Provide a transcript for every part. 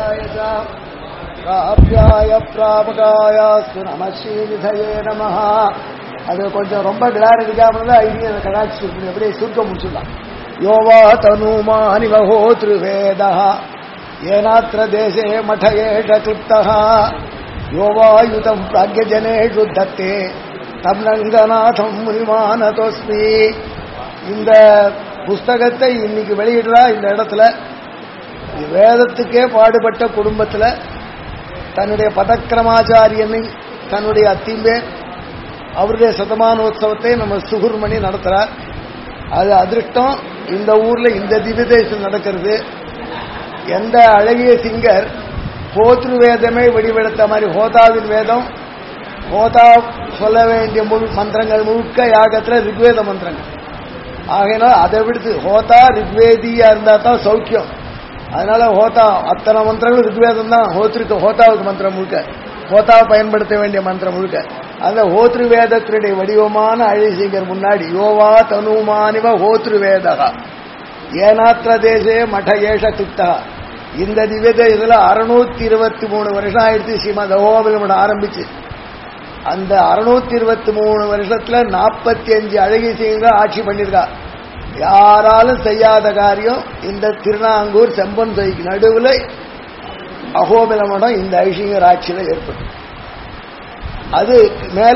प्राप्याय प्रापकाय नमः श्रीनिधये नमः. அது கொஞ்சம் ரொம்ப கிளாரிட்டிக்காக ஐடியா கடாட்சி அப்படியே சுருக்க முடிச்சுடலாம். யோவா தனுமானிவ ஹோத்ருவேதः ஏனாத்ர தேசே மடயேஷ கிருப்தः யோவாயுதம் பிராக்யஜனேஷு தத்தே தம் ரங்கநாதம் முனிமானதோஸ்மி. இந்த புஸ்தகத்தை இன்னைக்கு வெளியிடுறா இந்த இடத்துல. வேதத்துக்கே பாடுபட்ட குடும்பத்துல தன்னுடைய பதக்கிரமாச்சாரியனை தன்னுடைய அத்திம்பேர் அவருடைய சதமானோத்சவத்தை நம்ம சுகுர்மணி நடத்துறார். அது அதிருஷ்டம். இந்த ஊர்ல இந்த திவ்யதேசம் நடக்கிறது. எந்த அழகிய சிங்கர் ஹோத்ரு வேதமே வடிவெடுத்த மாதிரி ஹோதாவின் வேதம், ஹோதா சொல்ல வேண்டிய மந்திரங்கள் முழுக்க யாகத்துல ரிக்வேத மந்திரங்கள். ஆகையினால் அதை விடுத்து ஹோதா ரிக்வேதியா இருந்தா தான் சௌக்கியம். அதனால ஹோதா அத்தனை மந்திரங்களும் ரிக்வேதம் தான். ஹோத்ருக்கு ஹோதாவுக்கு மந்திரம் முழுக்க, ஹோதாவை பயன்படுத்த வேண்டிய மந்திரம் முழுக்க. அந்த ஹோத்ரு வேதத்தினுடைய வடிவமான அழிசிங்கர் முன்னாடி யோவா தனுமானிவ ஹோத்ரு வேதா ஏனாத்திர தேசே மடயேஷ கிருப்தா. இந்த திவ்யத இதுல 623 வருஷம் ஆயிடுச்சு ஸ்ரீமத் அஹோபிலம் ஆரம்பிச்சு. அந்த 623 வருஷத்துல 45 அழகிய சிங்கர் ஆட்சி பண்ணிருக்கா. யாராலும் செய்யாத காரியம் இந்த திருநாங்கூர் செம்பன் சைக்கு நடுவுல அகோபிலமடம் இந்த ஐஷிங்கர் ஆட்சியில ஏற்படும். அது மேல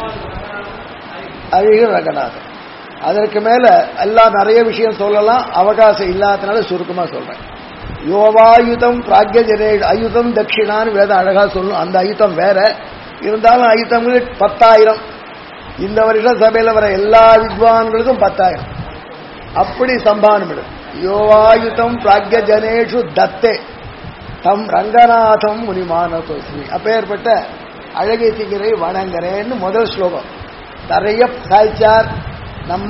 அழகிய ரங்கநாதன். அதற்கு மேல எல்லாம் நிறைய விஷயம் சொல்லலாம், அவகாசம் இல்லாதனால சுருக்கமா சொல்றேன். யோவாயுதம் பிராக்யஜனே அயுதம் தட்சிணான்னு வேதம் அழகா சொல்லணும். அந்த அயுதம் வேற இருந்தாலும் அயுதங்கள் 10,000. இந்த வருஷம் சபையில வர எல்லா வித்வான்களுக்கும் 10,000 அப்படி சம்பானமிடும். யோவாயுதம் பிராக்யஜனேஷு தத்தே தம் ரங்கநாதம் முனிமானதோஸ்மி. அப்பேற்பட்ட அழகிய சிங்கரை வணங்குறேன்னு முதல் ஸ்லோகம். நிறைய சாய்ச்சார் நம்ம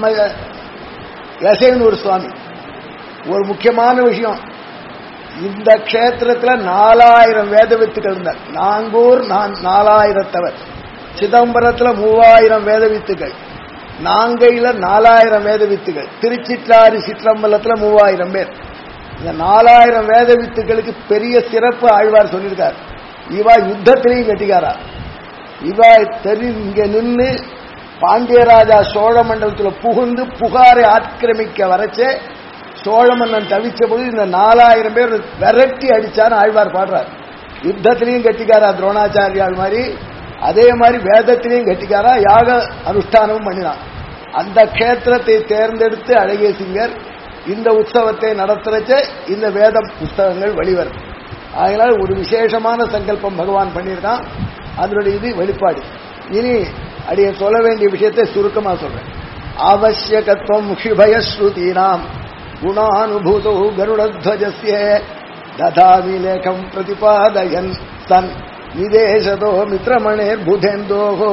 யசேனூர் சுவாமி. ஒரு முக்கியமான விஷயம், இந்த க்ஷேத்திரத்துல 4000 வேத வித்துக்கள் இருந்தார். நாங்கூர் 4000 சிதம்பரத்துல 3000 வேத வித்துக்கள், நாங்கையில 4000 வேத வித்துகள், திருச்சிற்றாறு சிற்றம்பலத்துல 3000 பேர். இந்த 4000 வேத வித்துக்களுக்கு பெரிய சிறப்பு ஆழ்வார் சொல்லியிருக்கார். இவா யுத்தத்திலையும் கட்டிக்காரா. இவா இங்க நின்று பாண்டியராஜா சோழ மண்டலத்துல புகுந்து புகாரை ஆக்கிரமிக்க வரைச்சே சோழ மன்னன் தவிச்ச போது இந்த 4000 பேர் விரட்டி அடிச்சான்னு ஆழ்வார் பாடுறார். யுத்தத்திலையும் கட்டிக்காரா துரோணாச்சாரியால் மாதிரி, அதே மாதிரி வேதத்திலையும் கட்டிக்காரா, யாக அனுஷ்டானமும் பண்ணினான். அந்த கஷேத்திரத்தை தேர்ந்தெடுத்து அழகிய சிங்கர் இந்த உற்சவத்தை நடத்துறச்ச இந்த வேத புஸ்தகங்கள் வெளிவரும். அதனால ஒரு விசேஷமான சங்கல்பம் பகவான் பண்ணியிருக்கான். அதனுடைய இது வெளிப்பாடு. இனி அடைய சொல்ல வேண்டிய விஷயத்தை சுருக்கமா சொல்றேன். அவசியகத்துவம் ஷிபயஸ்ருதீனாம் குணானுபூதோ கருடத்வஜஸ்ய ததாமி லேகம் பிரதிபாதயன் சன் நிதேசதோ மித்ரமணேர் புதேந்தோகோ.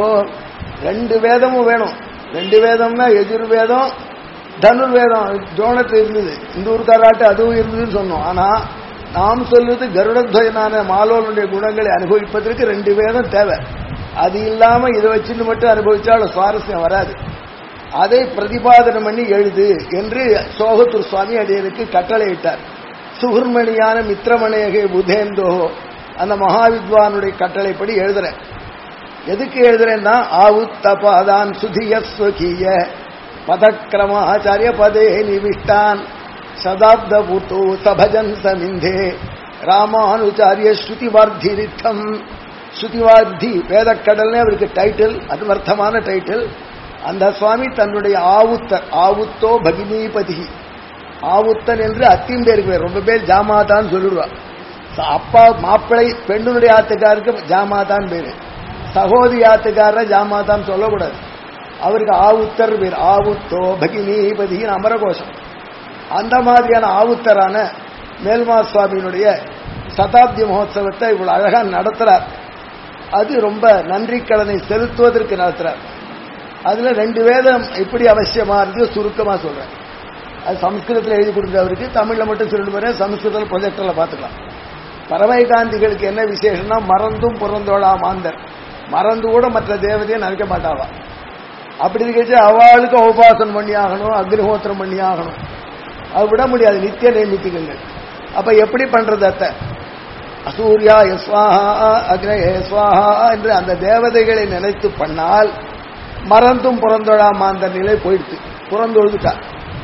2 வேதமும் வேணும். 2 வேதம்னா எஜுர்வேதம் தனுர்வேதம் ஜோனத்தில் இருந்தது. இந்த ஊருக்காராட்டு அதுவும் இருந்ததுன்னு சொன்னோம். ஆனா நாம் சொல்வது கருடத்வஜனான மாலோனுடைய குணங்களை அனுபவிப்பதற்கு 2 வேதம் தேவை. அது இல்லாம இதை வச்சுட்டு மட்டும் அனுபவிச்சாலும் சுவாரஸ்யம் வராது. அதை பிரதிபாதனம் பண்ணி எழுது என்று சோகத்தூர் சுவாமி அடியனுக்கு கட்டளையிட்டார். சுகுர்மணியான மித்ரமணேகே புதேந்தோ அந்த மகாவித்வானுடைய கட்டளைப்படி எழுதுறேன். எதுக்கு எழுதுறேன்னா ஆவுத்தபாதான் சுதியஸ்வகீய பதக்கிரமாச்சாரிய பதே நிவிஷ்டான் சதாப்த பூத்தோ சபஜன் சமிந்தே ராமானுச்சாரிய ஸ்ருதிவார்த்திரித்தம். ஸ்ருதிவார்த்தி வேதக்கடல்னே அவருக்கு டைட்டில், அன்வர்த்தமான டைட்டில். அந்த சுவாமி தன்னுடைய ஆவுத்தோ பகினீபதி, ஆவுத்தன் என்று அத்தின் பேருக்கு பேர். ரொம்ப பேர் ஜாமாதான் சொல்லிடுவா. அப்பா மாப்பிள்ளை பெண்ணுடைய ஆத்துக்காருக்கு ஜாமாதான் பேரு, சகோதரி ஆத்துக்கார ஜாமாதான் சொல்லக்கூடாது. அவருக்கு ஆவுத்தர் பேர். ஆவுத்தோ பகினீபதியின் அமரகோஷம். அந்த மாதிரியான ஆவுத்தரான மேல்மா சுவாமியினுடைய சதாப்தி மகோத்சவத்தை இவ்வளவு அழகா நடத்துறார். அது ரொம்ப நன்றி கடனை செலுத்துவதற்கு நடத்துறார். அதுல 2 வேதம் எப்படி அவசியமா இருக்கு சுருக்கமா சொல்றேன். அது சம்ஸ்கிருதத்தில் எழுதி கொடுத்தவருக்கு தமிழ்ல மட்டும் சொல்லிட்டு போறேன். சம்ஸ்கிருதத்தில் ப்ரொஜெக்டர்ல பாத்துக்கலாம். பரமைகாந்திகளுக்கு என்ன விசேஷம்னா மறந்தும் புறந்தோடா மாந்தர். மறந்து கூட மற்ற தேவதையை நினைக்க மாட்டாவா. அப்படி இருக்கச்சு அவளுக்கு உபாசனம் பண்ணி ஆகணும், அக்னிஹோத்திரம் பண்ணி ஆகணும். அது விட முடியாது, நித்திய நைமித்திகங்கள். அப்ப எப்படி பண்றது? அத்தை அசூர்யா யஸ்வாஹா அக்னயே ஸ்வாஹா என்று அந்த தேவதைகளை நினைத்து பண்ணால் மறந்தும் புறந்தொழாம அந்த நிலை போயிடுச்சு, புறந்தொழுதுட்டா.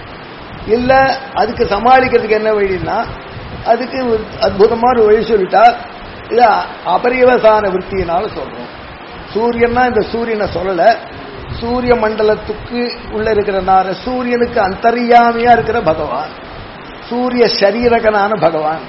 இல்ல அதுக்கு சமாளிக்கிறதுக்கு என்ன வழின்னா அதுக்கு அற்புதமான வழி சொல்லிட்டா. இது அபரிவசான விற்த்தியினால சொல்றோம். சூரியன்னா இந்த சூரியனை சொல்லல, சூரிய மண்டலத்துக்கு உள்ள இருக்கிற சூரியனுக்கு அந்தர்யாமியா இருக்கிற பகவான், சூரிய சரீரகனான பகவான்.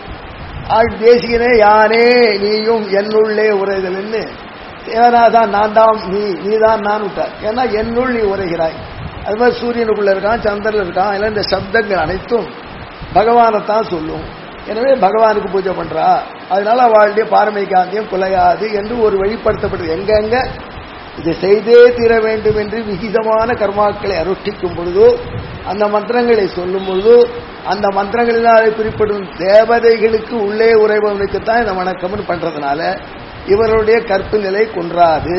தேசியனே யானே நீயும் என்னுள்ளே உரைதல்னு தேவனாதான் நான் தான் நீதான் நான் விட்டார். ஏன்னா என்னுள் நீ உரைகிறாய். அது மாதிரி சூரியனுக்குள்ள இருக்கான், சந்திரன் இருக்கான். இல்லை இந்த சப்தங்கள் அனைத்தும் பகவானைத்தான் சொல்லும். எனவே பகவானுக்கு பூஜை பண்றா, அதனால அவளுடைய பாரமை காந்தியம் குலையாது என்று ஒரு வழிப்படுத்தப்பட்டது. எங்கெங்க இதை செய்தே தீர வேண்டும் என்று விகிதமான கர்மாக்களை அனுஷ்டிக்கும் பொழுதோ, அந்த மந்திரங்களை சொல்லும் பொழுதோ, அந்த மந்திரங்களினாலே குறிப்பிடும் தேவதைகளுக்கு உள்ளே உறைபவனுக்குத்தான் இந்த வணக்கம்னு பண்றதுனால இவருடைய கற்பு நிலை குன்றாது.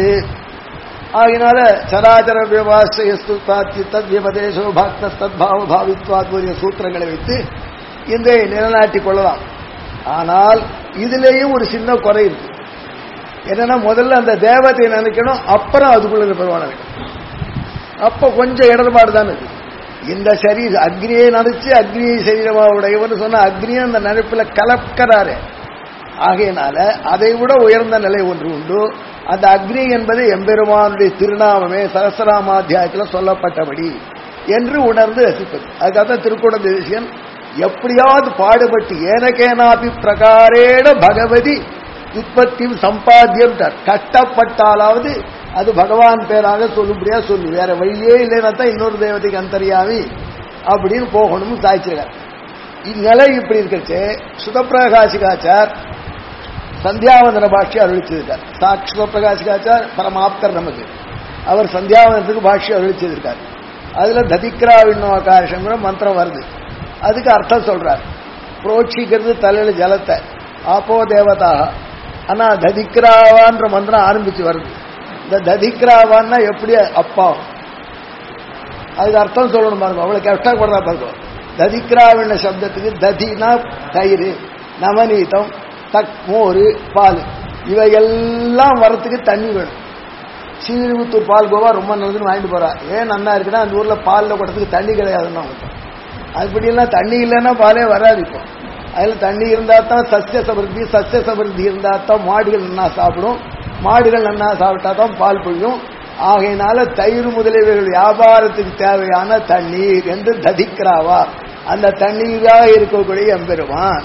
ஆகினால சராச்சர வியவாஸ்து தத்விபதேசோ பாக்த தத்பாவ பாவித்வாத்வரிய சூத்திரங்களை வைத்து இந்த நிலநாட்டிக் கொள்ளலாம். ஆனால் இதுலேயும் ஒரு சின்ன குறை இருக்கு. என்னன்னா முதல்ல அந்த தேவத்தை நினைக்கணும், அப்புறம் அதுக்குள்ள பெருவான நினைக்கணும். அப்ப கொஞ்சம் இடர்பாடு தான் இருக்கு. இந்த சரீர அக்னியை நினைச்சு அக்னியை சரீரமா உடையவன்னு சொன்ன அக்னியை அந்த நினைப்புல கலக்கிறாரு. ஆகையினால அதை விட உயர்ந்த நிலை ஒன்று உண்டு. அந்த அக்னி என்பது எம்பெருமானுடைய திருநாமமே சகஸ்ரநாமாத்தியாயத்தில் சொல்லப்பட்டபடி என்று உணர்ந்து ரசிப்பது. அதுக்காக திருக்குட தேசியன் எப்படியாவது பாடுபட்டு ஏனகேனாபி பிரகாரேட பகவதி உற்பத்தி சம்பாத்தியம் கஷ்டப்பட்டாலாவது அது பகவான் பேராக சொல்லும்படியா சொல்லு, வேற வழியே இல்லைன்னா தான் இன்னொரு தேவதைக்கு அந்தரியாமி அப்படின்னு போகணும்னு சாய்ச்சிருக்கார். இந்நிலை இப்படி இருக்கச்சு சுதப்பிரகாசிகாச்சார் சந்தியாவந்தன பாஷ்ய அருளிச்சிருக்கார். சுதப்பிரகாசிகாச்சார் பரமாப்தர் நமக்கு, அவர் சந்தியாவந்தனத்துக்கு பாஷ்யம் அருளிச்சிருக்கார். அதுல ததிக்ரா விண்ணோகாஷங்கிற மந்திரம் வருது. அதுக்கு அர்த்தம் சொல்றார். புரோட்சிக்கிறது தலையில ஜலத்தை, ஆப்போ தேவதாக. ஆனா ததிக்ராவான்ற மந்திரம் ஆரம்பிச்சு வருது. இந்த ததிக்ராவான்னா எப்படி அப்பா, அதுக்கு அர்த்தம் சொல்லணும் பாருங்க. அவ்வளவு கஷ்டப்படுறா பாருங்க. ததிக்ராவின சப்தத்துக்கு ததினா தயிர், நவநீதம், மோரு, பால், இவையெல்லாம் வரத்துக்கு தண்ணி வேணும். ஸ்ரீவில்லிபுத்தூர் பால் கோவா ரொம்ப நல்லதுன்னு வாங்கிட்டு போறா. ஏன் நன்னா இருக்குன்னா அந்த ஊர்ல பாலில் கொட்டத்துக்கு தண்ணி கிடையாதுன்னு அவங்க. அப்படிலாம் தண்ணி இல்லைன்னா பாலே வராது. இப்போ அதுல தண்ணி இருந்தா தான் சஸ்ய சமிருத்தி, சஸ்ய சமிருத்தி இருந்தா தான் மாடுகள் நன்னா சாப்பிடும், மாடுகள் நன்னா சாப்பிட்டா தான் பால் பொழியும். ஆகையினால தயிர் முதலியவர்கள் வியாபாரத்துக்கு தேவையான தண்ணீர் என்று ததிக்கிறாவா. அந்த தண்ணீராக இருக்கக்கூடிய எம்பெருமான்,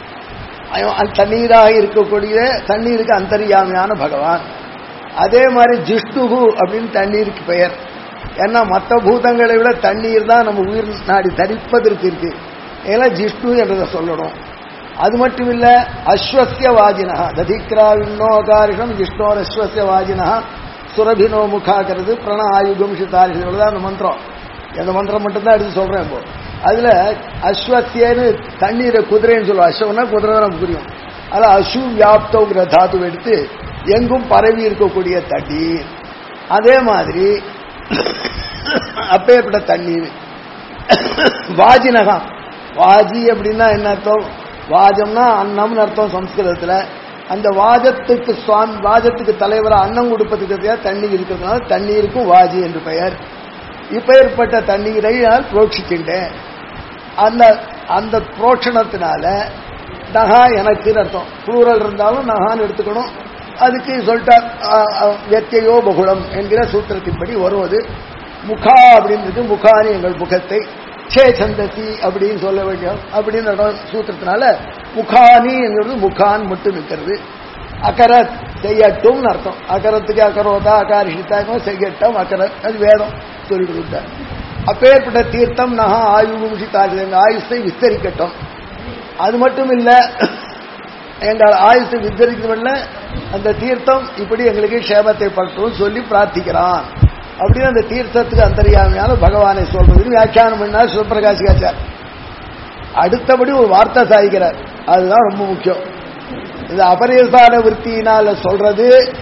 தண்ணீராக இருக்கக்கூடிய தண்ணீருக்கு அந்தர்யாமியான பகவான். அதே மாதிரி ஜிஷ்ணுகு அப்படின்னு தண்ணீருக்கு பெயர். ஏன்னா மற்ற பூதங்களை விட தண்ணீர் தான் நம்ம உயிர் நாடி தரிப்பதற்கு இருக்கு. ஏன்னா ஜிஷ்ணு என்றதை சொல்லணும். அது மட்டும் இல்ல, அஸ்வசிய வாஜினா ததிக்ராவின்னோகாரிஷம் ஜிஷ்ணோர் அஸ்வசிய வாஜினா சுரபினோ முகாக்கிறது பிரண ஆயுகம் சித்தாரிஷம் தான் அந்த மந்திரம். அந்த மந்திரம் மட்டும்தான் எடுத்து சொல்றேன். இப்போ அதுல அஸ்வசியன்னு தண்ணீரை குதிரைன்னு சொல்லுவோம். அஸ்வனா குதிரை தான் நமக்கு புரியும். அதில் அசு வியாப்தோங்கிற தாத்து எடுத்து எங்கும் பரவி இருக்கக்கூடிய தண்ணீர். அதே மாதிரி அப்பேற்பட்ட தண்ணீர் வாஜினகம். வாஜி அப்படின்னா என்ன அர்த்தம்? வாஜம்னா அன்னம்னு அர்த்தம் சம்ஸ்கிருதத்துல. அந்த வாஜத்துக்கு வாஜத்துக்கு தலைவராக அன்னம் கொடுப்பதுக்கு தண்ணீர் இருக்கிறதுனால தண்ணீருக்கும் வாஜி என்று பெயர். இப்பேற்பட்ட தண்ணீரை நான் புரோட்சிக்கின்றேன். அந்த அந்த புரோட்சணத்தினால நகா எனக்கு அர்த்தம். புளூரல் இருந்தாலும் நகான்னு எடுத்துக்கணும். அதுக்கு சொல்லிட்டார் வெத்தையோ பகுளம் என்கிற சூத்திரத்தின்படி வருவது. முகா அப்படின்னு முகானி எங்கள் முகத்தை, சே சந்தசி அப்படின்னு சொல்ல வேண்டிய அப்படின்னு சூத்திரத்தினால முகானி என்கிறது முகான் மட்டும் இருக்கிறது. அகரத் செய்யட்டும் அர்த்தம். அகரத்துக்கு அகரோதா அகாரிஷிதா செய்யட்டும் அகரத், அது வேதம் சொல்லிட்டு கொடுத்தார். அப்பேற்பட்ட தீர்த்தம் நகா ஆயுஷித்தாரி, எங்கள் ஆயுஷை விஸ்தரிக்கட்டும். அது மட்டும் இல்ல, எங்கள் ஆயுஷை விஸ்தரிக்கவில்லை அந்த தீர்த்தம் இப்படி எங்களுக்கு க்ஷேமத்தை பற்றும் சொல்லி பிரார்த்திக்கிறான். அப்படின்னு அந்த தீர்த்தத்துக்கு அந்தரியாமையான பகவானை சொல்றதுக்கு வியாக்கியானம் பண்ணார் சிவபிரகாசிகாச்சார். அடுத்தபடி ஒரு வார்த்தை சாய்க்கிறார். அதுதான் ரொம்ப முக்கியம். இது அபரிசான விற்த்தியினால சொல்றது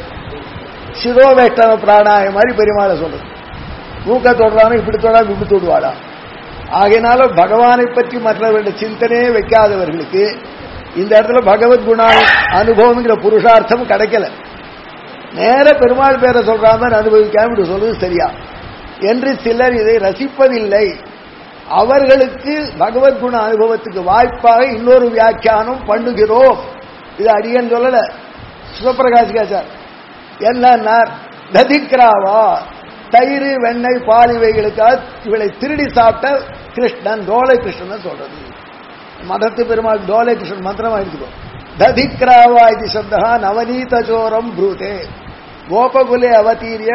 சிரோவேஷ்டன பிராணாய மாதிரி பெருமாளை சொல்றது. மூக்க தொடுறானோ இப்படி தொடாம இப்படி தொடுவாடா. ஆகையினால பகவானை பற்றி மற்றவர்களுடைய சிந்தனையே வைக்காதவர்களுக்கு இந்த இடத்துல பகவத் குண அனுபவம்ங்கிற புருஷார்த்தம் கிடைக்கல. நேர பெருமாள் பேரை சொல்ற மாதிரி அனுபவிக்காம இப்படி சொல்றது சரியா என்று சிலர் இதை ரசிப்பதில்லை. அவர்களுக்கு பகவத் குண அனுபவத்துக்கு வாய்ப்பாக இன்னொரு வியாக்கியானம் பண்ணுகிறோம். இது அடியன் சொல்லல, சிவபிரகாசிகாச்சார் என்ன ததிக்ராவா, தயிர் வெண்ணெய் பால் இவைகளுக்காக இவளை திருடி சாப்பிட்ட கிருஷ்ணன், டோலை கிருஷ்ணன் சொல்றது. மதத்து பெருமாள் டோலை கிருஷ்ணன் மந்திரமா எடுத்துக்கோ. ததிக்ராவா இது சப்தா நவநீத சோரம் ப்ரூதே கோபகுலே அவதீரிய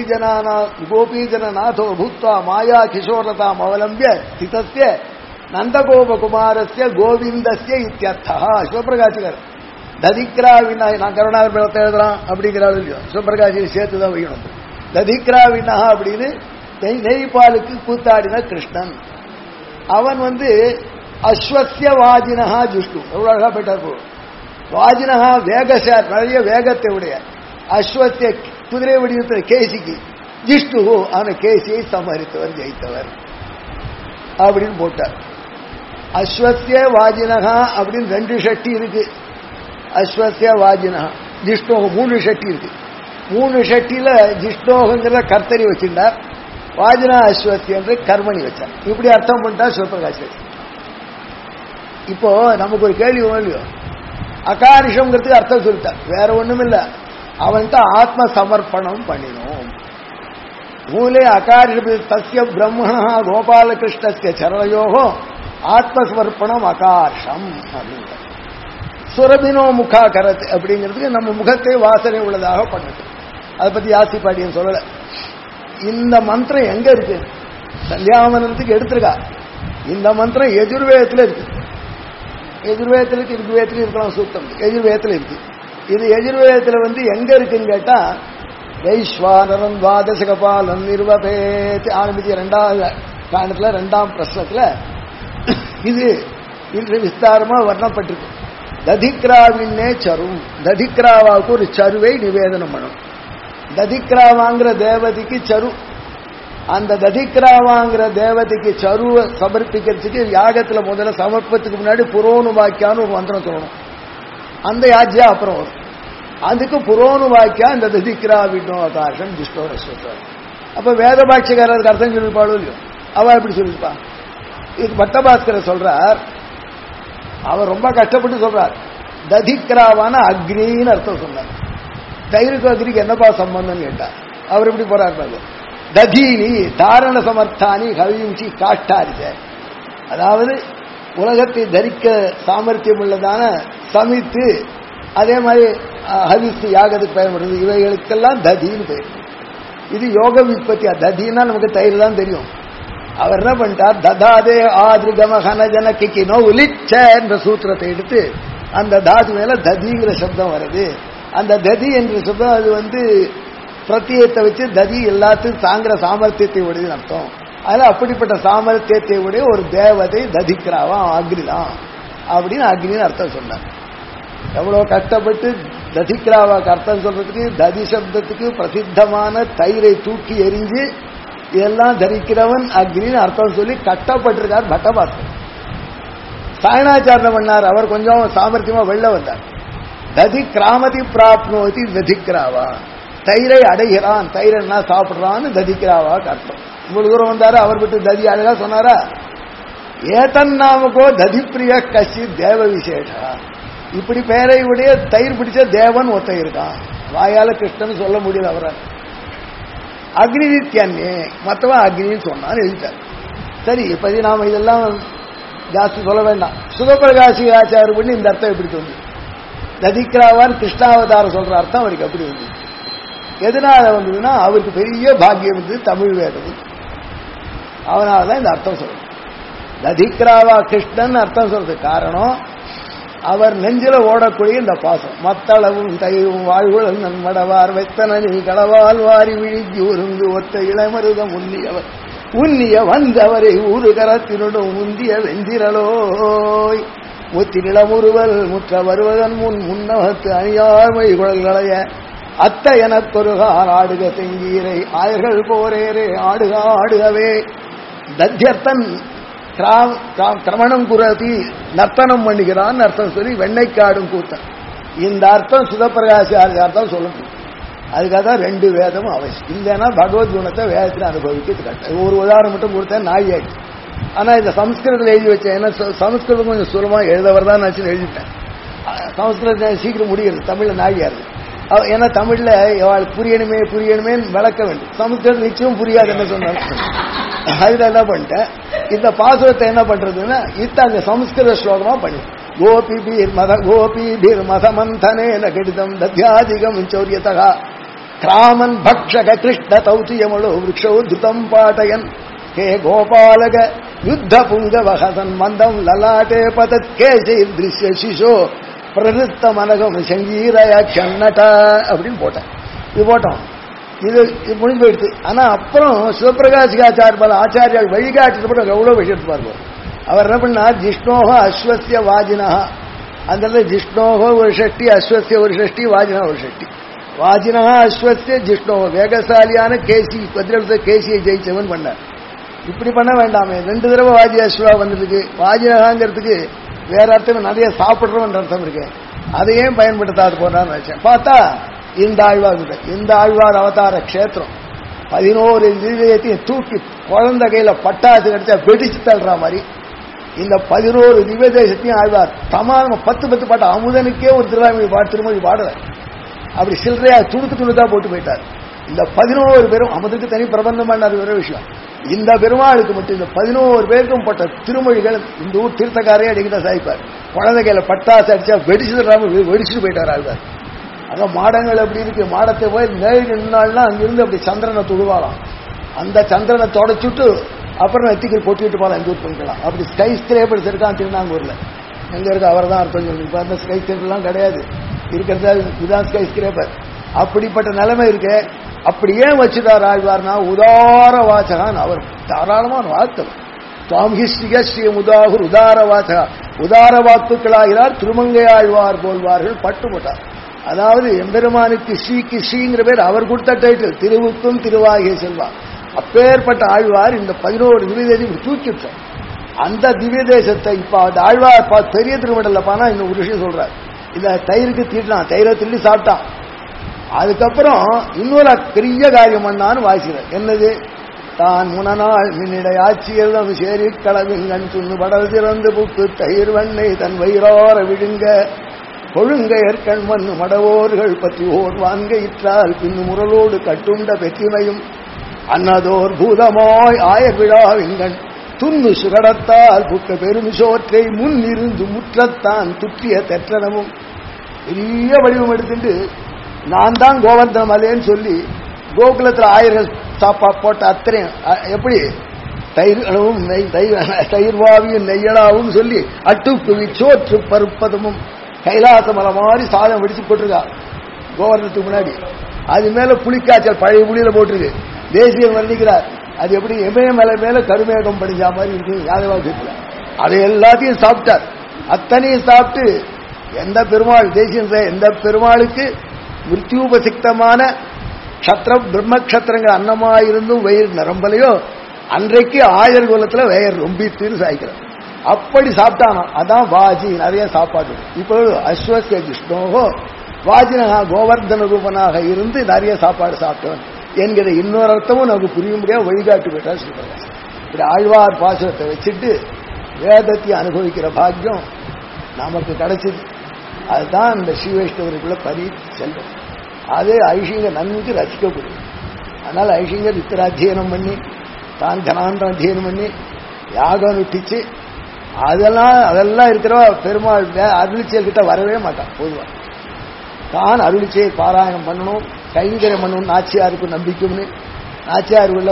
கோபீஜனநாதோ பூத்வா மாயா கிஷோரதாம் அவலம்பிய ஸ்திதஸ்ய நந்தகோபகுமாரஸ்ய கோவிந்தஸ்ய இத்தியர்த்தா. சிவபிரகாசிகர் ததிக்ரா வினா, நான் கருணாகர் மேலத்தை எழுதுறான் அப்படிங்கிறாள் இல்லையோ, சிவபிரகாசி சேர்த்துதான் வைக்கணும். ததிக்ரா வினா அப்படின்னு நெய்பாலுக்கு கூத்தாடின கிருஷ்ணன். அவன் அஸ்வசிய வாஜினஹா ஜுஷ்டு, எவ்வளவு அழகா போயிட்டார் போ. வாஜினஹா வேகசார், நிறைய வேகத்தை உடைய. அஸ்வசிய குதிரை வடிவத்தில் கேசிக்கு, ஜிஷ்டு அவனை கேசியை சமரித்தவர், ஜெயித்தவர் அப்படின்னு போட்டார். அஸ்வசிய வாஜினஹா அப்படின்னு 2 ஷட்டி இருக்கு. அஸ்வசிய வாஜினஹா ஜிஷ்ணோக 3 ஷட்டி இருக்கு. 3 ஷட்டியில ஜிஷ்ணோகங்கிற கர்த்தரி வச்சிருந்தார், வாஜினா அஸ்வசி என்று கர்மணி வச்சார். இப்படி அர்த்தம் பண்ணிட்டா சிவபிரகாஷ். இப்போ நமக்கு ஒரு கேள்வி இல்லையோ, அகாரிஷம்ங்கிறதுக்கு அர்த்தம் சொல்லிட்டார், வேற ஒண்ணும் இல்ல, அவன்கிட்ட ஆத்ம சமர்ப்பணம் பண்ணினோம். மூலே அகாரிஷ தஸ்ய பிரம்மணா கோபாலகிருஷ்ணஸ்ய சரணையோகோ ஆத்மசமர்ப்பணம் அகார்ஷம் அப்படிங்கிற சுரபினோ முகா கரத் அப்படிங்கிறதுக்கு நம்ம முகத்தை வாசனை உள்ளதாக பண்ணது. அதை பத்தி யாசி பாடியன் சொல்லல. இந்த மந்திரம் எங்க இருக்கு? சந்தியாவனத்துக்கு எடுத்திருக்கா. இந்த மந்திரம் எஜுர்வேதத்துல இருக்கு. எஜுர்வேதத்துல இருக்கு, ருக்வேதத்துல இருக்கலாம், சூத்தம் எஜுர்வேதத்துல இருக்கு. இது எஜுர்வேதத்துல எங்க இருக்குன்னு கேட்டா, வைஸ்வானரன் துவாதசகபாலன் நிர்வபேத் ஆரம்பிச்சு 2வது காண்டத்துல 2ஆம் பிரஸ்னத்துல இது இன்று விஸ்தாரமா வர்ணப்பட்டிருக்கு. ததிக்ராவின்னே சரும், ததிக்ராவாவுக்கு ஒரு சருவை நிவேதனம் பண்ணும். ததிக்ராவாங்கிற தேவதைக்கு சரு, அந்த ததிக்ராவாங்கிற தேவதைக்கு சருவை சமர்ப்பிக்கிறதுக்கு யாகத்துல முதல்ல சமர்ப்பத்துக்கு முன்னாடி புரோனு வாக்கியான்னு ஒரு மந்திரம் சொல்லணும். அந்த யாஜ்யா அப்புறம் வரும். அதுக்கு புரோனு வாக்கியா இந்த ததிக்ரா விண்ணோ ஆகாஷம் ஜிஷ்டோரஸ்வரம். அப்ப வேத பாட்சியக்காரருக்கு அர்த்தம் சொல்லிருப்பாளோ இல்லையோ, அவ எப்படி சொல்லிருப்பா? இது பட்டபாஸ்கர் சொல்றார், அவர் ரொம்ப கஷ்டப்பட்டு சொல்றார். ததிக்ராவான அக்னின்னு அர்த்தம் சொன்னார். தயிருக்கு அக்னிக்கு என்னப்பா சம்பந்தம் கேட்டார். அவர் எப்படி போறாரு, ததீனி தாரண சமர்த்தானி கவிஞ்சி காஷ்டாரிச்ச, அதாவது உலகத்தை தரிக்க சாமர்த்தியம் உள்ளதான சமித்து, அதே மாதிரி ஹவிஸ் யாகத்துக்கு பயன்படுறது, இவைகளுக்கெல்லாம் ததின்னு பெயர். இது யோக விற்பத்தியா. ததினா நமக்கு தயிர் தான் தெரியும். அவர் என்ன பண்ணிட்டார், ததாதே ஆதிருகம ஹனஜன கிக்கினோ உலிச்ச என்ற சூத்திரத்தை எடுத்து அந்த தாது மேல ததிங்கிற சப்தம் வருது. அந்த ததி என்ற சப்தம் அது பிரத்தியத்தை வச்சு ததி எல்லாத்தையும் தாங்கிற சாமர்த்தியத்தை உடையது அர்த்தம். அதுல அப்படிப்பட்ட சாமர்த்தியத்தை உடைய ஒரு தேவதை ததிக்கிறாவா அக்னிதான் அப்படின்னு அக்னின்னு அர்த்தம் சொன்னார். எவ்வளவு கஷ்டப்பட்டு ததிக்ராவாக்கு அர்த்தம் சொல்றதுக்கு, ததி சப்தத்துக்கு பிரசித்தமான தயிரை தூக்கி எரிஞ்சு இதெல்லாம் தரிக்கிறவன் அக்னின்னு அர்த்தம் சொல்லி கஷ்டப்பட்டிருக்கார் பட்டபாஸ்கர். சாயணாச்சாரணம் பண்ணார், அவர் கொஞ்சம் சாமர்த்தியமா வெளில வந்தார். ததி கிராமதி பிராப்னோதி ததிக்ராவா, தயிரை அடைகிறான், தயிரன்னா சாப்பிடுறான்னு ததிக்ராவாக்கு அர்த்தம். இவ்வளவு தூரம் வந்தாரு, அவர் விட்டு ததி அழகா சொன்னாரா, ஏதன் நாமக்கோ ததி பிரிய கஷி தேவ விசேஷா, இப்படி பேரை உடைய தயிர் பிடிச்ச தேவன் ஒத்த இருக்கான். வாயால கிருஷ்ணன் சொல்ல முடியல அவரால். அக்னி நித்யன்னே மற்றவன் அக்னின்னு சொன்னான்னு எழுதிட்டார். சரி, இப்போது நாம இதெல்லாம் ஜாஸ்தி சொல்ல வேண்டாம். சுகபிரகாசி ஆச்சாரம் பண்ணி இந்த அர்த்தம் எப்படி தோன்று, ததிக்ராவான் கிருஷ்ணாவதாரம் சொல்ற அர்த்தம் அவருக்கு அப்படி வந்து. எதனால வந்ததுன்னா அவருக்கு பெரிய பாக்கியம் இருந்தது தமிழ் வேதம், அவனால்தான் இந்த அர்த்தம் சொல்றது. ததிக்ராவா கிருஷ்ணன் அர்த்தம் சொல்றதுக்கு காரணம் அவர் நெஞ்சில ஓடக்கூடிய இந்த பாசம். மத்தளவும் தயிரும் வாழ்வுடன் நன்மடவார் வைத்தனி களவால் வாரி விழிஞ்சி உருந்து ஒத்த இளமருதம் உன்னியவர் உன்னிய வந்தவரை ஊரு கரத்தினுடும் முந்திய வெந்திரலோய் முத்தினிளமுறுவல் முற்ற வருவதன் முன் முன்னவத்து அணியாமை குழல்களைய அத்த எனக்கொருகார் ஆடுக செங்கீரை ஆயர்கள் போரேரே ஆடுக ஆடுகவே. தத்யர்த்தன் கிரமணம் குரதி நர்த்தனம் பண்ணுகிறான் அர்த்தம் சொல்லி வெண்ணைக்காடும் கூத்தன். இந்த அர்த்தம் சுதப்பிரகாசியாருக்கு அர்த்தம் சொல்லணும். அதுக்காக தான் 2 வேதமும் அவசியம். இல்லைன்னா பகவத் குணத்தை வேதத்தில் அனுபவிக்கிறது கரெக்ட். ஒரு உதாரணம் மட்டும் கொடுத்தேன், நாய் ஆயிடுச்சு. ஆனா இந்த சமஸ்கிருதத்தில் எழுதி வச்சேன். ஏன்னா சமஸ்கிருதம் கொஞ்சம் சுலமா எழுதவர் தான் நினைச்சு எழுதிட்டேன். சமஸ்கிருதம் சீக்கிரம் முடிகிறது, தமிழ்ல நாழியாது. ஏன்னா தமிழ்ல புரியணுமே விளக்க வேண்டும். சமஸ்கிருதம் நிச்சயம் புரியாது என்ன சொன்னாலும். அதுல என்ன பண்ணிட்டேன், இந்த பாசுரத்தை என்ன பண்றதுன்னா அந்த சமஸ்கிருத ஸ்லோகமா பண்ணி கோபீர் மதமந்தனேன கடிதம் தத்யாதிகம் சௌரியதா கிராமன் பக்ஷக கிருஷ்ண தௌத்தியமளோ விருக்ஷோ துதம் பாட்டயன் ஹே கோபாலக யுத்த புங்கவஹசன் மந்தம் லலாட்டே பதத் கேசைர் திருஷ்ய சிசோ பிரருத்த மனகம் சங்கீரய கண்ணட அப்படின்னு போட்டேன். இது போட்டோம், இது முடிஞ்சு போயிடுது. ஆனா அப்புறம் சிவபிரகாசிகாச்சாரிய ஆச்சாரியால் வழிகாட்டு எவ்வளவு விஷயத்து பார்ப்போம். அவர் என்ன பண்ணார், ஜிஷ்ணோக அஸ்வசிய வாஜினா, அந்த ஜிஷ்ணோக ஒரு ஷஷ்டி, அஸ்வசிய ஒரு ஷஷ்டி, வாஜினா ஒரு ஷஷ்டி. வாஜினா அஸ்வசிய ஜிஷ்ணோக வேகசாலியான கேசி பத்திரத்தை கேசியை ஜெயிச்சவன் பண்ணார். இப்படி பண்ண வேண்டாமே, 2 தடவை வாஜி அஸ்வா வந்ததுக்கு. வாஜினகாங்கிறதுக்கு வேற அர்த்தம், நிறைய சாப்பிடுறவன் அர்த்தம் இருக்கு. அதையும் பயன்படுத்தாது போனான்னு நினைச்சேன். பார்த்தா இந்த ஆழ்வார் அவதார கஷேத்திரம் 11 திவ்யத்தையும் தூக்கி குழந்தை கையில பட்டாசு கிடைச்சா வெடிச்சு தள்ளுற மாதிரி இந்த 11 திவ்ய தேசத்தையும் ஆழ்வார் பிரமாணம் 10 பாட்டு. அமுதனுக்கே ஒரு திருமொழி பாடல, அப்படி சில்லறையா துணுக்கா போட்டு போயிட்டார். இந்த 11 பேரும் அமுதுக்கு தனி பிரபந்தம் பண்ணாத ஒரு விஷயம். இந்த பெருமாளுக்கு மட்டும் இந்த 11 பேருக்கும் போட்ட திருமொழிகள் இந்த ஊர் தீர்த்தக்காரையே அடிக்கிட்ட சாய்ப்பார். குழந்தை கையில பட்டாசு அடிச்சா வெடிச்சுட்டு போயிட்டார் ஆழ்வார். அங்க மாடங்கள் அப்படி இருக்கு. மாடத்தை போய் நேரில் நின்னால்னா அங்கிருந்து அப்படி சந்திரனை தொடுவாளாம். அந்த சந்திரனை தொடச்சுட்டு அப்புறம் நெத்திக்கு பொட்டிட்டு போகலாம், என்ஜூர் பண்ணிக்கலாம். அப்படி ஸ்கை ஸ்கிரேப்பர்ஸ் இருக்கான் திருநாங்கூர்ல. எங்க இருக்கு அவர் தான் அர்த்தம் சொல்லி. இப்ப அந்த ஸ்கை ஸ்கிரேப்பர்லாம் கிடையாது, இருக்கிறதா இதுதான் ஸ்கை ஸ்கிரேப்பர். அப்படிப்பட்ட நிலைமை இருக்கு. அப்படியே வச்சுட்டார் ஆழ்வார்னா உதார வாசகான். அவர் தாராளமான வாக்கு. சுவாமி ஸ்ரீ உதாகுர் உதார வாசகா, உதார வாக்குகளாகிறார் திருமங்கை ஆழ்வார் போல்வார்கள் பட்டுப்பட்டார். அதாவது எம்பெருமானுக்கு ஸ்ரீக்கு ஸ்ரீங்கிற பேர் அவர் கொடுத்த டைட்டில், திருவுக்கும் திருவாகிய செல்வா. அப்பேற்பட்ட ஆழ்வார் இந்த 11 திவ்ய தேசம் தூக்கிட்டார். அந்த திவ்ய தேசத்தை இப்ப அந்த ஆழ்வார் பெரிய திருமடல்ல பானா இந்த ஒரு விஷயம் சொல்றார். இந்த தயிருக்கு தீட்டான், தயிரை திருடி சாப்பிட்டான். அதுக்கப்புறம் இன்னொரு பெரிய காரியம் பண்ணான்னு வாசிக்கிறார். என்னது, தான் முனநாள் மின்னிடை ஆட்சியர்தம் சேரி களவிங்கன் சுண்ணு படல் திறந்து புக்கு தயிர் வண்ணை தன் வயிறார விழுங்க கொழுங்க ஏற்கண் மண்ணு மடவோர்கள் பற்றி ஓர் வாங்க இற்றால் பின்னு முரலோடு கட்டுண்ட பெற்றிமையும் அன்னதோர் பூதமாய் ஆயர் விழாவிங்கன் துண்ணு சுகடத்தால் புக்க பெருமிசோற்றை முன்னிருந்து முற்றத்தான் துற்றிய தெற்றனமும் பெரிய வடிவம் எடுத்துட்டு நான் தான் கோவர்தனம் அலேன்னு சொல்லி கோகுலத்தில் 1000 சாப்பா போட்ட அத்தனையும் எப்படி தயிர்களும் தயிர்வாவியும் நெய்யலாவும் சொல்லி அட்டுக்குவி சோற்று பருப்பதமும் கைலாச மலை மாதிரி சாதம் வெடிச்சு போட்டிருக்கா கோவர்தனத்துக்கு முன்னாடி. அது மேல புளிக்காய்ச்சல் பழைய புளியில போட்டிருக்கு. தேசியம் வர்ணிக்கிறார். அது எப்படி எமயமலை மேல கருமேகம் படிஞ்சா மாதிரி இருக்கு யாதவாக்கியத்தில். அதை எல்லாத்தையும் சாப்பிட்டார். அத்தனையும் சாப்பிட்டு எந்த பெருமாள் தேசியம் எந்த பெருமாளுக்கு மிருத்யூபசிக்தமான கஷத்திரம் பிரம்மக்ஷத்திரங்கள் அன்னமாயிருந்தும் வயிறு நிரம்பலையோ அன்றைக்கு ஆயர் குலத்துல வயர் ரொம்பித்துன்னு சாய்க்கிறார். அப்படி சாப்பிட்டானா அதான் வாஜி. நிறைய சாப்பாடு. இப்போ அஸ்வசிய ஜிஷ்ணோகோ வாஜினகா கோவர்தன ரூபனாக இருந்து நிறைய சாப்பாடு சாப்பிட்டவன் என்கிற இன்னொரு அர்த்தமும் நமக்கு புரியும்படியா வழிகாட்டு போயிட்டா சொல்றாங்க. இப்படி ஆழ்வார் பாசுரத்தை வச்சுட்டு வேதத்தை அனுபவிக்கிற பாக்கியம் நமக்கு கிடைச்சது. அதுதான் இந்த ஸ்ரீ வைஷ்ணவருக்குள்ள பரி செல்வம். அது ஐஷிங்கர் நன்கு ரசிக்கக்கூடிய. அதனால ஐஷிங்கர் இத்தனை அத்தியனம் பண்ணி தான் ஜனாந்தரம் அத்தியனம் பண்ணி யாகம் நுட்டிச்சு அதெல்லாம் இருக்கிற பெருமாள் அருளிச்செயல் கிட்ட வரவே மாட்டான். பொதுவா தான் அருளிச்செயல் பாராயணம் பண்ணணும், கைங்கரியம் பண்ணணும். நாச்சியாருக்கு நம்பிக்கைன்னு நாச்சியாருக்குள்ள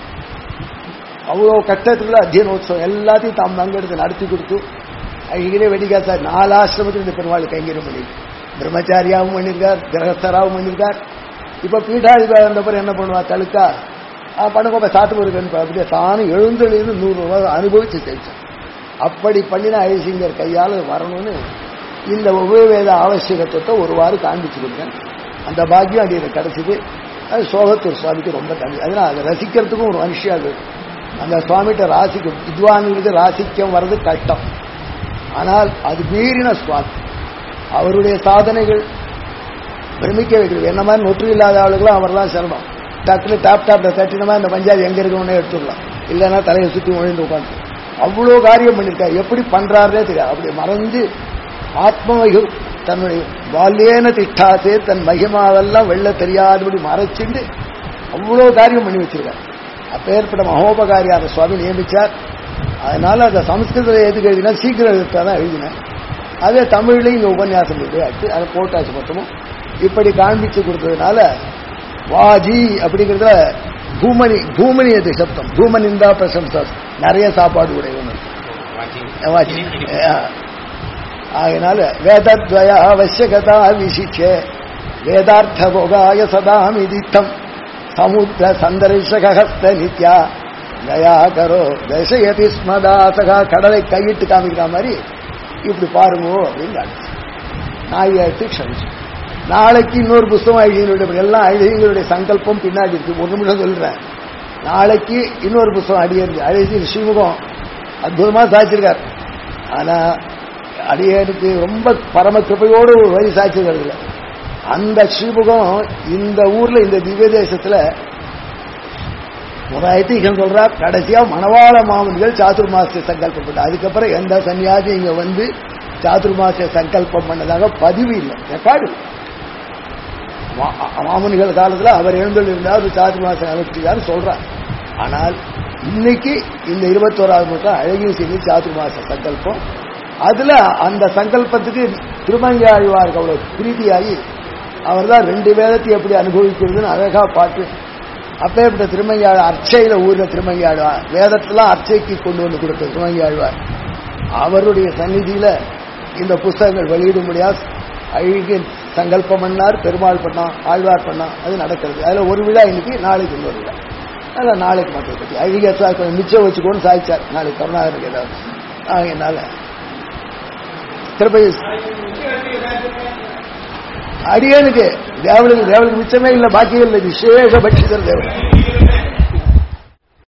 அவ்வளோ கட்டத்துக்குள்ள அத்தியனோத்சவம் எல்லாத்தையும் தாம் பங்கெடுத்து நடத்தி கொடுத்து ஐஷிங்கரே வெடிக்காசார் 4 ஆசிரமத்தில் இந்த பெருமாள் கைங்கரியம் பண்ணி பிரம்மச்சாரியாவும் பண்ணியிருக்கார், கிரகஸ்தராகவும் பண்ணியிருக்கார். இப்ப பீட்டாதிபதி வந்தப்பறம் என்ன பண்ணுவா, தழுக்கா பண்ணுங்க சாத்து இருக்குன்னு அப்படியே தானும் எழுந்தெழுந்து 100 ரூபாய் அனுபவிச்சு ஜெயிச்சான். அப்படி பண்ணின ஐசிங்கர் கையால் வரணும்னு இந்த உபவேத ஆவசியகத்துவத்தை ஒருவாறு காண்பிச்சு கொடுத்தேன். அந்த பாக்கியம் அடி எனக்கு கிடைச்சிது. அது சோகத்தூர் சுவாமிக்கு ரொம்ப தனி. அதனால் அதை ரசிக்கிறதுக்கும் ஒரு மனுஷியாக அந்த சுவாமிகிட்ட ராசிக்கும் வித்வான்களுக்கு ராசிக்கம் வர்றது கஷ்டம். ஆனால் அது மீறின சுவாமி. அவருடைய சாதனைகள் பிரமிக்க வைக்கிறது. என்ன மாதிரி நொற்று இல்லாத ஆளுகளும் அவர்லாம் சிரமம். டக்குனு டாப்ல தட்டினமா இந்த பஞ்சாயத்து எங்க இருக்கணும்னே எடுத்துடலாம். இல்லைன்னா தலையை சுற்றி ஒழிந்து உட்காந்து அவ்வளோ காரியம் பண்ணியிருக்காரு. எப்படி பண்றாருனே தெரியாது. அப்படி மறைஞ்சு ஆத்மமகு தன்னுடைய பால்யேன திட்டாசே தன் மகிமாவெல்லாம் வெள்ள தெரியாதபடி மறைச்சிட்டு அவ்வளோ காரியம் பண்ணி வச்சிருக்காரு. அப்பேற்பட்ட மகோபகாரியான சுவாமி நியமிச்சார். அதனால அந்த சம்ஸ்கிருதத்தில் எதுக்கு எழுதினா சீக்கிரம் எழுத்தான் எழுதினேன். அதே தமிழ்லையும் இங்கே உபன்யாசம் ஆச்சு. அதை போட்டாச்சு மொத்தமும். இப்படி காண்பிச்சு கொடுத்ததுனால வாஜி அப்படிங்கிறத பூமணி அது சப்தம். பூமனிந்தா பிரசம்சா நிறைய சாப்பாடு உடையவன். ஆகினால வேதத்வய அவசியகதா விசிச்சே வேதார்த்த போகாய சதாமி தித்தம் சமுத்திர சந்தர்ஷகஸ்த நித்யா தயா கரோ தசயதி ஸ்மதாசகா. கடலை கையிட்டு காமிக்கிற மாதிரி இப்படி பாருங்க அப்படின்னு காமிச்சு நாயாட்டு க்ஷமிச்சு. நாளைக்கு இன்னொரு புஸ்தகம் எழுதினுடைய எல்லாம் எழுதிங்களுடைய சங்கல்பம் பின்னாடி இருக்கு. ஒரு நிமிஷம் சொல்றேன். நாளைக்கு இன்னொரு புஸ்தகம் அடியேறி ஸ்ரீமுகம் அற்புதமா சாய்ச்சிருக்கார். ஆனா அடியேனுக்கு ரொம்ப பரம கிருப்பையோடு ஒரு வழி சாய்ச்சிருக்கிறது. அந்த ஸ்ரீமுகம் இந்த ஊர்ல இந்த திவ்ய தேசத்துல ஒரு ஐதீகம் சொல்றா. கடைசியா மணவாள மாமன்கள் சாதுர்மாசிய சங்கல்பம் பண்ண. அதுக்கப்புறம் எந்த சன்னியாசி இங்க வந்து சாதுர்மாசிய சங்கல்பம் பண்ணதாக பதிவு இல்லை, ரெக்கார்டு. மாமன்கள் காலத்துல அவர் எழுந்திருந்தார் சாதுர்மாசியம் அனுப்பிச்சார் சொல்றார். ஆனால் இன்னைக்கு இந்த 21வது நூற்றாண்டு அழகிய செய்தி சாதுர்மாச சங்கல்பம். அதுல அந்த சங்கல்பத்துக்கு திருமங்கையாழ்வாருக்கு அவ்வளவு பிரீதியாகி அவர் தான் 2 வேதத்தை எப்படி அனுபவிக்கிறதுன்னு அழகா பாட்டு. அப்பேற்பட்ட திருமங்கையாழ் அர்ச்சையில ஊர்ல திருமங்கையாழ்வார் வேதத்தெல்லாம் அர்ச்சைக்கு கொண்டு வந்து கொடுத்த திருமங்கையாழ்வார் அவருடைய சந்நிதியில இந்த புஸ்தகங்கள் வெளியிட முடியாது. அழகிய சங்கல்பம் பண்ணார், பெருமாள் பண்ணான், ஆழ்வார் பண்ணான். அது நடக்கிறது. அதுல ஒரு விழா இன்னைக்கு, நாளைக்கு இன்னொரு விழா. அதில் நாளைக்கு மட்டும் பற்றி அழகிய கொஞ்சம் மிச்சம் வச்சுக்கோன்னு சாய்ச்சார். நாளைக்கு கருணாகருக்கு ஏதாவது என்னால திருப்பி அடியனுக்கு தேவனுக்கு மிச்சமே இல்லை, பாக்கியம் இல்லை. விசேஷ பட்சிதர் தேவன்.